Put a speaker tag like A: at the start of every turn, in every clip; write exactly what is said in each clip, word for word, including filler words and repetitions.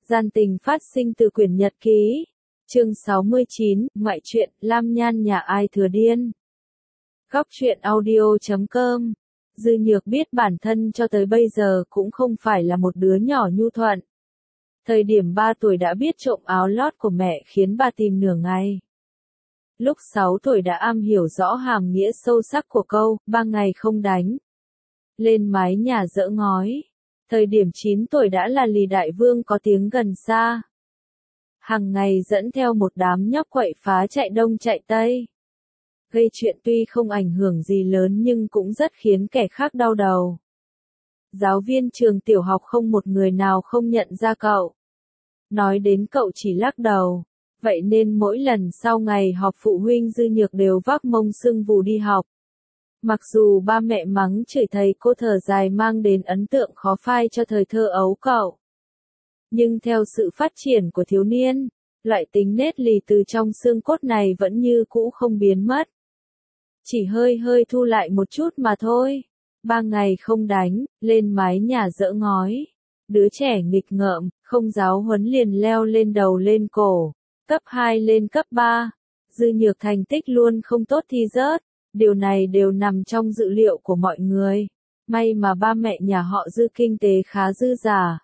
A: Gian tình phát sinh từ quyển nhật ký. Chương sáu mươi chín, ngoại truyện, Lam Nhan nhà ai thừa điên. Góc truyện audio chấm com. Dư Nhược biết bản thân cho tới bây giờ cũng không phải là một đứa nhỏ nhu thuận. Thời điểm ba tuổi đã biết trộm áo lót của mẹ khiến bà tìm nửa ngày. Lúc sáu tuổi đã am hiểu rõ hàm nghĩa sâu sắc của câu, ba ngày không đánh. Lên mái nhà dỡ ngói. Thời điểm chín tuổi đã là lì đại vương có tiếng gần xa. Hàng ngày dẫn theo một đám nhóc quậy phá chạy đông chạy tây. Gây chuyện tuy không ảnh hưởng gì lớn nhưng cũng rất khiến kẻ khác đau đầu. Giáo viên trường tiểu học không một người nào không nhận ra cậu. Nói đến cậu chỉ lắc đầu. Vậy nên mỗi lần sau ngày họp phụ huynh Dư Nhược đều vác mông sưng vù đi học. Mặc dù ba mẹ mắng chửi thầy cô thở dài mang đến ấn tượng khó phai cho thời thơ ấu cậu. Nhưng theo sự phát triển của thiếu niên, loại tính nết lì từ trong xương cốt này vẫn như cũ không biến mất. Chỉ hơi hơi thu lại một chút mà thôi. Ba ngày không đánh, lên mái nhà dỡ ngói. Đứa trẻ nghịch ngợm, không giáo huấn liền leo lên đầu lên cổ. Cấp hai lên cấp ba. Dư Nhược thành tích luôn không tốt thi rớt. Điều này đều nằm trong dự liệu của mọi người. May mà ba mẹ nhà họ Dư kinh tế khá dư giả.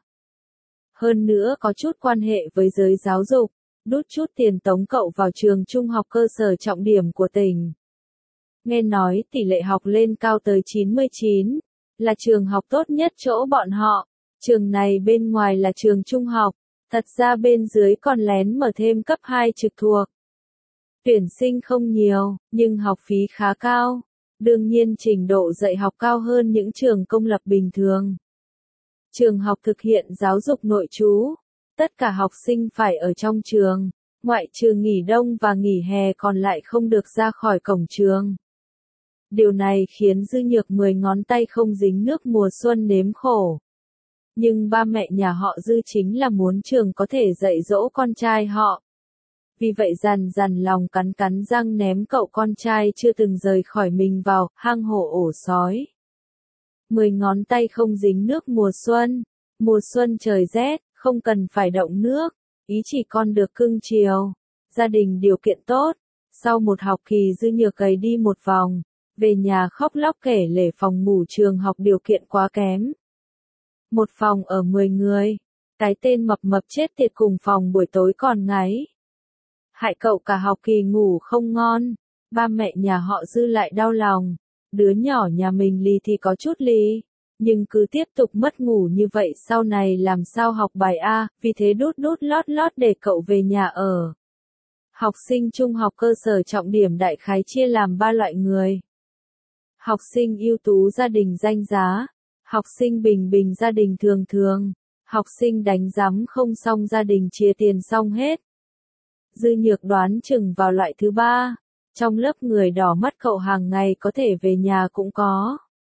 A: Hơn nữa có chút quan hệ với giới giáo dục, đút chút tiền tống cậu vào trường trung học cơ sở trọng điểm của tỉnh. Nghe nói tỷ lệ học lên cao tới chín mươi chín, là trường học tốt nhất chỗ bọn họ. Trường này bên ngoài là trường trung học, thật ra bên dưới còn lén mở thêm cấp hai trực thuộc. Tuyển sinh không nhiều, nhưng học phí khá cao. Đương nhiên trình độ dạy học cao hơn những trường công lập bình thường. Trường học thực hiện giáo dục nội trú. Tất cả học sinh phải ở trong trường, ngoại trừ nghỉ đông và nghỉ hè còn lại không được ra khỏi cổng trường. Điều này khiến Dư Nhược mười ngón tay không dính nước mùa xuân nếm khổ. Nhưng ba mẹ nhà họ Dư chính là muốn trường có thể dạy dỗ con trai họ. Vì vậy dằn dằn lòng cắn cắn răng ném cậu con trai chưa từng rời khỏi mình vào hang hổ ổ sói. Mười ngón tay không dính nước mùa xuân. Mùa xuân trời rét, không cần phải động nước. Ý chỉ con được cưng chiều. Gia đình điều kiện tốt. Sau một học kỳ Dư Nhược gầy đi một vòng. Về nhà khóc lóc kể lể phòng ngủ trường học điều kiện quá kém. Một phòng ở mười người. Cái tên mập mập chết tiệt cùng phòng buổi tối còn ngáy. Hại cậu cả học kỳ ngủ không ngon. Ba mẹ nhà họ Dư lại đau lòng. Đứa nhỏ nhà mình lì thì có chút lì. Nhưng cứ tiếp tục mất ngủ như vậy sau này làm sao học bài A, vì thế đút đút lót lót để cậu về nhà ở. Học sinh trung học cơ sở trọng điểm đại khái chia làm ba loại người. Học sinh ưu tú gia đình danh giá. Học sinh bình bình gia đình thường thường. Học sinh đánh giám không xong gia đình chia tiền xong hết. Dư Nhược đoán chừng vào loại thứ ba. Trong lớp người đỏ mắt cậu hàng ngày có thể về nhà cũng có.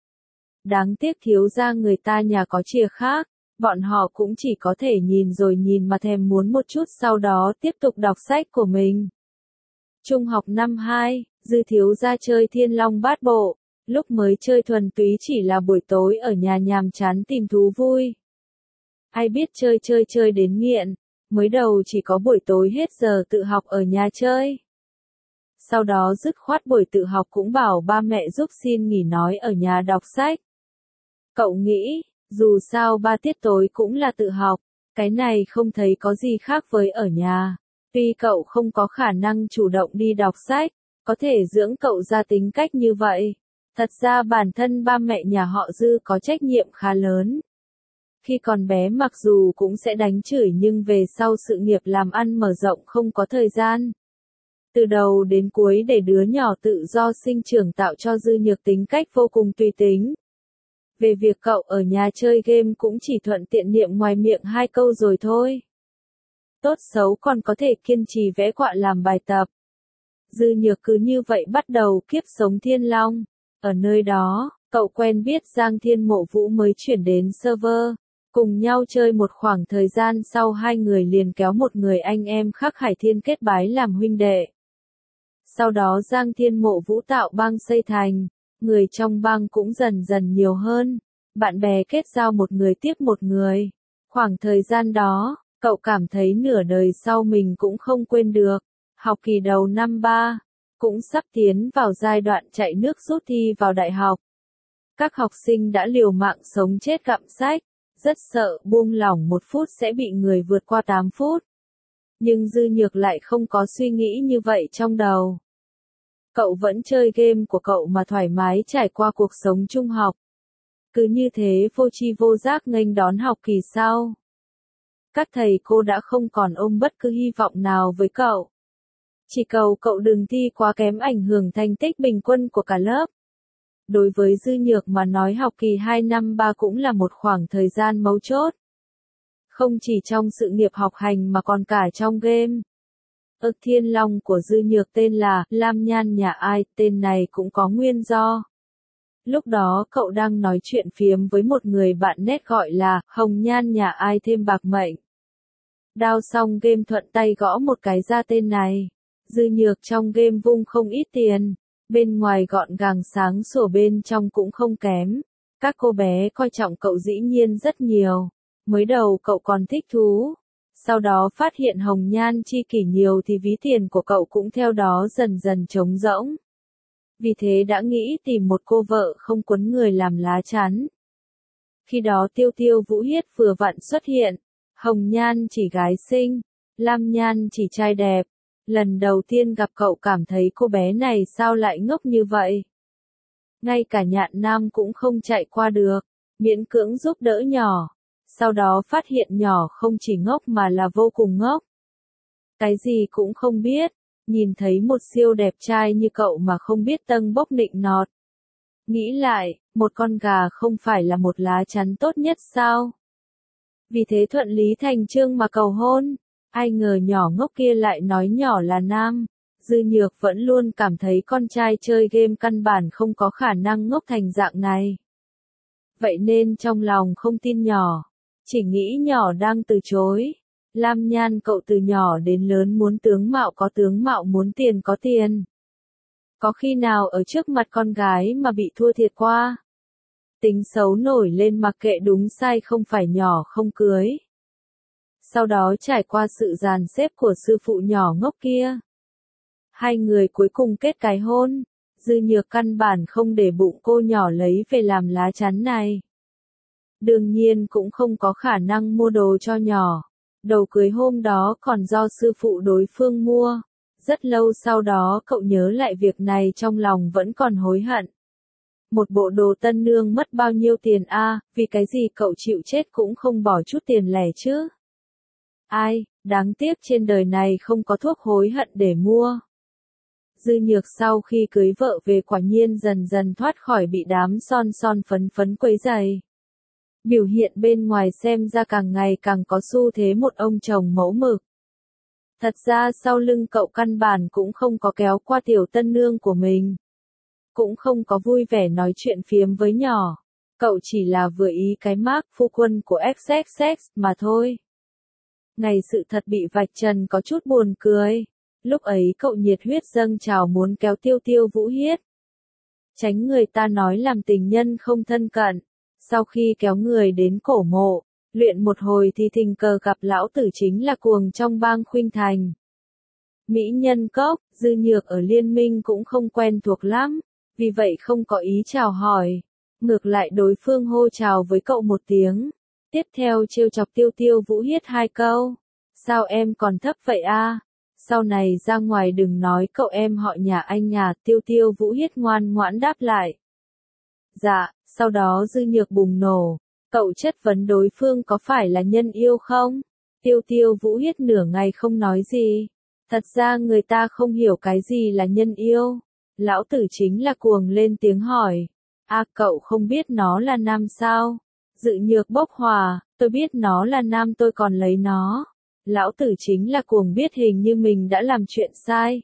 A: Đáng tiếc thiếu gia người ta nhà có chìa khác, bọn họ cũng chỉ có thể nhìn rồi nhìn mà thèm muốn một chút sau đó tiếp tục đọc sách của mình. Trung học năm hai, Dư thiếu gia chơi Thiên Long Bát Bộ, lúc mới chơi thuần túy chỉ là buổi tối ở nhà nhàm chán tìm thú vui. Ai biết chơi chơi chơi đến nghiện, mới đầu chỉ có buổi tối hết giờ tự học ở nhà chơi. Sau đó dứt khoát buổi tự học cũng bảo ba mẹ giúp xin nghỉ nói ở nhà đọc sách. Cậu nghĩ, dù sao ba tiết tối cũng là tự học, cái này không thấy có gì khác với ở nhà. Tuy cậu không có khả năng chủ động đi đọc sách, có thể dưỡng cậu ra tính cách như vậy. Thật ra bản thân ba mẹ nhà họ Dư có trách nhiệm khá lớn. Khi còn bé mặc dù cũng sẽ đánh chửi nhưng về sau sự nghiệp làm ăn mở rộng không có thời gian. Từ đầu đến cuối để đứa nhỏ tự do sinh trưởng tạo cho Dư Nhược tính cách vô cùng tùy tính. Về việc cậu ở nhà chơi game cũng chỉ thuận tiện niệm ngoài miệng hai câu rồi thôi. Tốt xấu còn có thể kiên trì vẽ quạ làm bài tập. Dư Nhược cứ như vậy bắt đầu kiếp sống Thiên Long. Ở nơi đó, cậu quen biết Giang Thiên Mộ Vũ mới chuyển đến server. Cùng nhau chơi một khoảng thời gian sau hai người liền kéo một người anh em khác Hải Thiên kết bái làm huynh đệ. Sau đó Giang Thiên Mộ Vũ tạo bang xây thành, người trong bang cũng dần dần nhiều hơn, bạn bè kết giao một người tiếp một người. Khoảng thời gian đó, Cậu cảm thấy nửa đời sau mình cũng không quên được. Học kỳ đầu năm ba, cũng sắp tiến vào giai đoạn chạy nước rút thi vào đại học. Các học sinh đã liều mạng sống chết gặm sách, rất sợ buông lỏng một phút sẽ bị người vượt qua tám phút. Nhưng Dư Nhược lại không có suy nghĩ như vậy trong đầu. Cậu vẫn chơi game của cậu mà thoải mái trải qua cuộc sống trung học. Cứ như thế vô tri vô giác nghênh đón học kỳ sau. Các thầy cô đã không còn ôm bất cứ hy vọng nào với cậu. Chỉ cầu cậu đừng thi quá kém ảnh hưởng thành tích bình quân của cả lớp. Đối với Dư Nhược mà nói học kỳ hai năm ba cũng là một khoảng thời gian mấu chốt. Không chỉ trong sự nghiệp học hành mà còn cả trong game. Ức Thiên Long của Dư Nhược tên là Lam Nhan nhà ai, tên này cũng có nguyên do. Lúc đó cậu đang nói chuyện phiếm với một người bạn nét gọi là Hồng Nhan nhà ai thêm bạc mệnh. Đao xong game thuận tay gõ một cái ra tên này. Dư Nhược trong game vung không ít tiền. Bên ngoài gọn gàng sáng sủa bên trong cũng không kém. Các cô bé coi trọng cậu dĩ nhiên rất nhiều. Mới đầu cậu còn thích thú. Sau đó phát hiện hồng nhan chi kỷ nhiều thì ví tiền của cậu cũng theo đó dần dần trống rỗng. Vì thế đã nghĩ tìm một cô vợ không quấn người làm lá chắn. Khi đó Tiêu Tiêu Vũ Hiết vừa vặn xuất hiện. Hồng nhan chỉ gái xinh, Lam Nhan chỉ trai đẹp. Lần đầu tiên gặp cậu cảm thấy cô bé này sao lại ngốc như vậy. Ngay cả Nhạn Nam cũng không chạy qua được, miễn cưỡng giúp đỡ nhỏ. Sau đó phát hiện nhỏ không chỉ ngốc mà là vô cùng ngốc. Cái gì cũng không biết, nhìn thấy một siêu đẹp trai như cậu mà không biết tâng bốc nịnh nọt. Nghĩ lại, một con gà không phải là một lá chắn tốt nhất sao? Vì thế thuận lý thành chương mà cầu hôn. Ai ngờ nhỏ ngốc kia lại nói nhỏ là nam. Dư Nhược vẫn luôn cảm thấy con trai chơi game căn bản không có khả năng ngốc thành dạng này. Vậy nên trong lòng không tin nhỏ. Chỉ nghĩ nhỏ đang từ chối. Lam Nhan cậu từ nhỏ đến lớn muốn tướng mạo có tướng mạo, muốn tiền có tiền. Có khi nào ở trước mặt con gái mà bị thua thiệt qua? Tính xấu nổi lên mặc kệ đúng sai, không phải nhỏ không cưới. Sau đó trải qua sự dàn xếp của sư phụ nhỏ ngốc kia. Hai người cuối cùng kết cái hôn. Dư Nhược căn bản không để bụng cô nhỏ lấy về làm lá chắn này. Đương nhiên cũng không có khả năng mua đồ cho nhỏ. Đầu cưới hôm đó còn do sư phụ đối phương mua. Rất lâu sau đó cậu nhớ lại việc này trong lòng vẫn còn hối hận. Một bộ đồ tân nương mất bao nhiêu tiền a, à, vì cái gì cậu chịu chết cũng không bỏ chút tiền lẻ chứ. Ai, đáng tiếc trên đời này không có thuốc hối hận để mua. Dư Nhược sau khi cưới vợ về quả nhiên dần dần thoát khỏi bị đám son son phấn phấn quấy rầy. Biểu hiện bên ngoài xem ra càng ngày càng có xu thế một ông chồng mẫu mực. Thật ra sau lưng cậu căn bản cũng không có kéo qua tiểu tân nương của mình. Cũng không có vui vẻ nói chuyện phiếm với nhỏ. Cậu chỉ là vừa ý cái mác phu quân của ích ích ích mà thôi. Ngày sự thật bị vạch trần có chút buồn cười. Lúc ấy cậu nhiệt huyết dâng trào muốn kéo Tiêu Tiêu Vũ Hiết. Tránh người ta nói làm tình nhân không thân cận. Sau khi kéo người đến cổ mộ, luyện một hồi thì tình cờ gặp lão tử chính là cuồng trong bang Khuynh Thành. Mỹ nhân cốc, Dư Nhược ở liên minh cũng không quen thuộc lắm, vì vậy không có ý chào hỏi. Ngược lại đối phương hô chào với cậu một tiếng. Tiếp theo trêu chọc Tiêu Tiêu Vũ Hiết hai câu. Sao em còn thấp vậy a? Sau này ra ngoài đừng nói cậu em họ nhà anh nhà. Tiêu Tiêu Vũ Hiết ngoan ngoãn đáp lại. Dạ, sau đó Dư Nhược bùng nổ. Cậu chất vấn đối phương có phải là nhân yêu không? Tiêu Tiêu Vũ Hiết nửa ngày không nói gì. Thật ra người ta không hiểu cái gì là nhân yêu. Lão tử chính là cuồng lên tiếng hỏi. À cậu không biết nó là nam sao? Dự Nhược bốc hỏa, tôi biết nó là nam tôi còn lấy nó. Lão tử chính là cuồng biết hình như mình đã làm chuyện sai.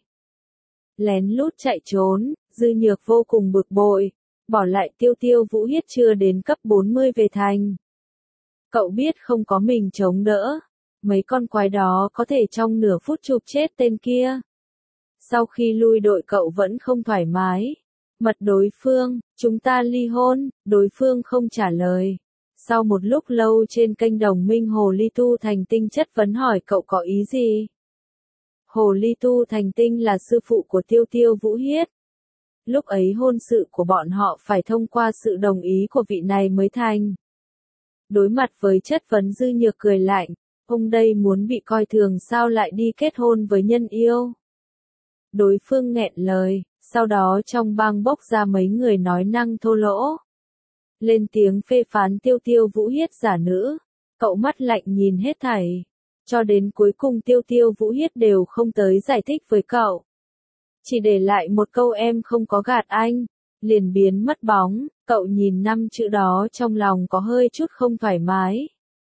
A: Lén lút chạy trốn, Dư Nhược vô cùng bực bội. Bỏ lại Tiêu Tiêu Vũ Hiết chưa đến cấp bốn mươi về thành. Cậu biết không có mình chống đỡ. Mấy con quái đó có thể trong nửa phút chụp chết tên kia. Sau khi lui đội cậu vẫn không thoải mái. Mật đối phương, chúng ta ly hôn, đối phương không trả lời. Sau một lúc lâu trên kênh Đồng Minh, Hồ Ly Tu Thành Tinh chất vấn hỏi cậu có ý gì? Hồ Ly Tu Thành Tinh là sư phụ của Tiêu Tiêu Vũ Hiết. Lúc ấy hôn sự của bọn họ phải thông qua sự đồng ý của vị này mới thành. Đối mặt với chất vấn, Dư Nhược cười lạnh, ông đây muốn bị coi thường sao lại đi kết hôn với nhân yêu? Đối phương nghẹn lời, sau đó trong bang bốc ra mấy người nói năng thô lỗ. Lên tiếng phê phán Tiêu Tiêu Vũ Hiết giả nữ, cậu mắt lạnh nhìn hết thảy. Cho đến cuối cùng Tiêu Tiêu Vũ Hiết đều không tới giải thích với cậu. Chỉ để lại một câu em không có gạt anh, liền biến mất bóng. Cậu nhìn năm chữ đó trong lòng có hơi chút không thoải mái.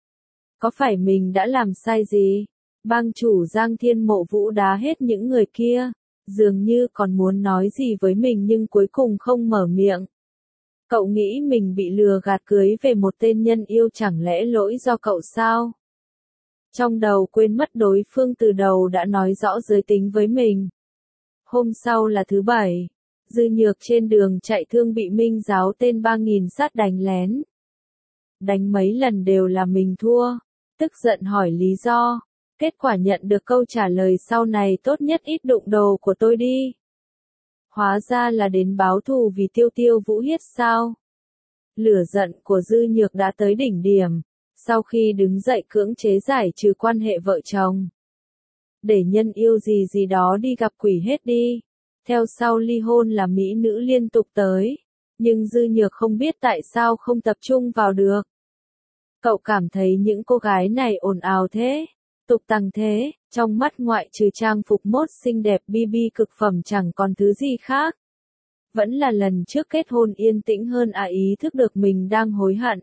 A: Có phải mình đã làm sai gì? Bang chủ Giang Thiên Mộ Vũ đá hết những người kia, dường như còn muốn nói gì với mình nhưng cuối cùng không mở miệng. Cậu nghĩ mình bị lừa gạt cưới về một tên nhân yêu, chẳng lẽ lỗi do cậu sao? Trong đầu quên mất đối phương từ đầu đã nói rõ giới tính với mình. Hôm sau là thứ bảy, Dư Nhược trên đường chạy thương bị Minh Giáo tên ba nghìn sát đánh lén. Đánh mấy lần đều là mình thua, tức giận hỏi lý do, kết quả nhận được câu trả lời sau này tốt nhất ít đụng đồ của tôi đi. Hóa ra là đến báo thù vì Tiêu Tiêu Vũ Hiết sao? Lửa giận của Dư Nhược đã tới đỉnh điểm, sau khi đứng dậy cưỡng chế giải trừ quan hệ vợ chồng. Để nhân yêu gì gì đó đi gặp quỷ hết đi. Theo sau ly hôn là mỹ nữ liên tục tới, nhưng Dư Nhược không biết tại sao không tập trung vào được. Cậu cảm thấy những cô gái này ồn ào thế, tục tằng thế, trong mắt ngoại trừ trang phục mốt xinh đẹp bi bi cực phẩm chẳng còn thứ gì khác. Vẫn là lần trước kết hôn yên tĩnh hơn à, ý thức được mình đang hối hận.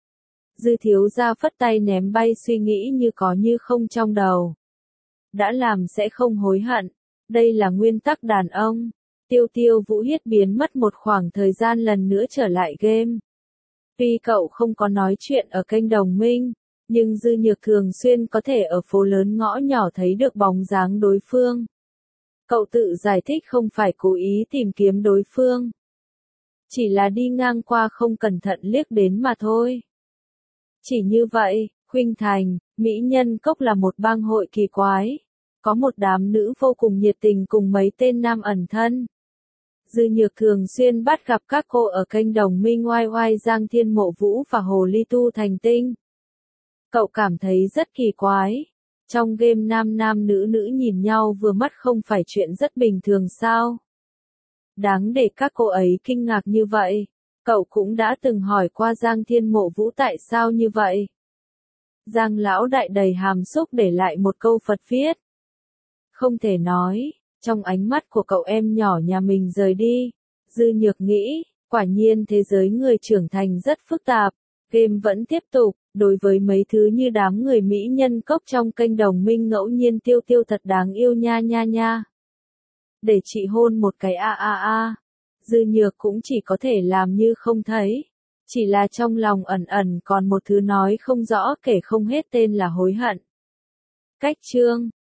A: Dư thiếu gia phất tay ném bay suy nghĩ như có như không trong đầu. Đã làm sẽ không hối hận, đây là nguyên tắc đàn ông. Tiêu Tiêu Vũ Hiết biến mất một khoảng thời gian lần nữa trở lại game. Tuy cậu không có nói chuyện ở kênh Đồng Minh, nhưng Dư Nhược thường xuyên có thể ở phố lớn ngõ nhỏ thấy được bóng dáng đối phương. Cậu tự giải thích không phải cố ý tìm kiếm đối phương, chỉ là đi ngang qua không cẩn thận liếc đến mà thôi. Chỉ như vậy, Khuynh Thành, Mỹ Nhân Cốc là một bang hội kỳ quái. Có một đám nữ vô cùng nhiệt tình cùng mấy tên nam ẩn thân. Dư Nhược thường xuyên bắt gặp các cô ở kênh Đồng Minh oai oai Giang Thiên Mộ Vũ và Hồ Ly Tu Thành Tinh. Cậu cảm thấy rất kỳ quái. Trong game nam nam nữ nữ nhìn nhau vừa mắt không phải chuyện rất bình thường sao? Đáng để các cô ấy kinh ngạc như vậy. Cậu cũng đã từng hỏi qua Giang Thiên Mộ Vũ tại sao như vậy. Giang lão đại đầy hàm xúc để lại một câu Phật viết. Không thể nói, trong ánh mắt của cậu em nhỏ nhà mình rời đi. Dư Nhược nghĩ, quả nhiên thế giới người trưởng thành rất phức tạp. Game vẫn tiếp tục, đối với mấy thứ như đám người Mỹ Nhân Cốc trong kênh Đồng Minh ngẫu nhiên Tiêu Tiêu thật đáng yêu nha nha nha. Để chị hôn một cái a a a. Dư Nhược cũng chỉ có thể làm như không thấy. Chỉ là trong lòng ẩn ẩn còn một thứ nói không rõ kể không hết tên là hối hận. Cách chương